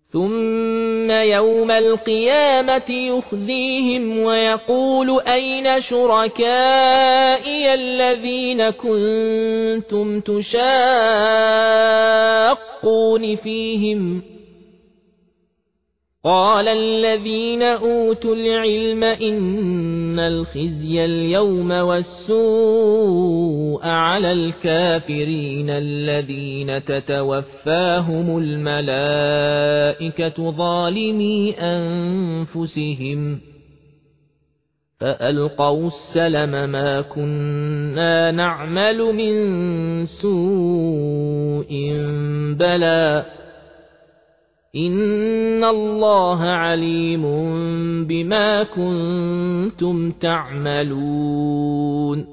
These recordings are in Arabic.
ثم يوم القيامة يخزيهم ويقول أين شركائي الذين كنتم تشاقون فيهم قال الذين أوتوا العلم إن الخزي اليوم والسوء على الكافرين الذين تتوفاهم الملائكة ظالمي أنفسهم فألقوا السلم ما كنا نعمل من سوء بلى إن الله عليم بما كنتم تعملون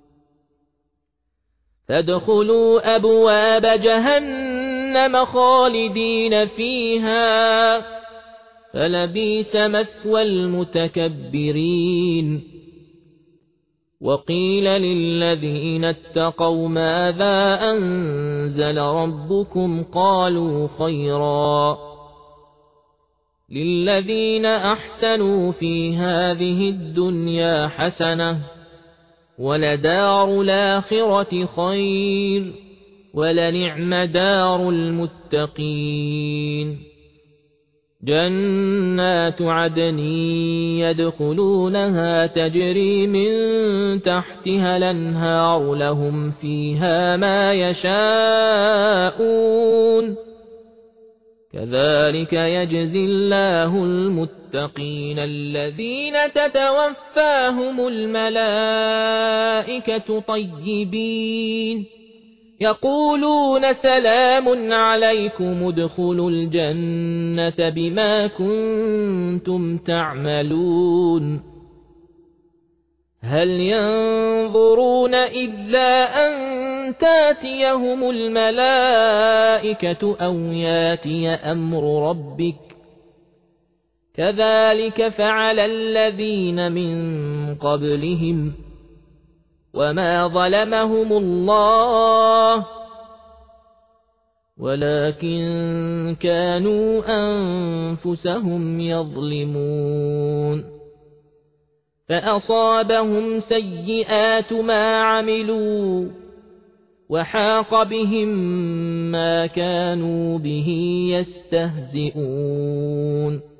فادخلوا أبواب جهنم خالدين فيها فلبئس مثوى المتكبرين وقيل للذين اتقوا ماذا أنزل ربكم قالوا خيرا للذين أحسنوا في هذه الدنيا حسنة ولدار الآخرة خير ولنعم دار المتقين جنات عدن يدخلونها تجري من تحتها الأنهار لهم فيها ما يشاءون كذلك يجزي الله المتقين الذين تتوفاهم الملائكة طيبين يقولون سلام عليكم ادخلوا الجنة بما كنتم تعملون هل ينظرون إلا أن تاتيهم الملائكة أو ياتي أمر ربك كذلك فعل الذين من قبلهم وما ظلمهم الله ولكن كانوا أنفسهم يظلمون فأصابهم سيئات ما عملوا وحاق بهم ما كانوا به يستهزئون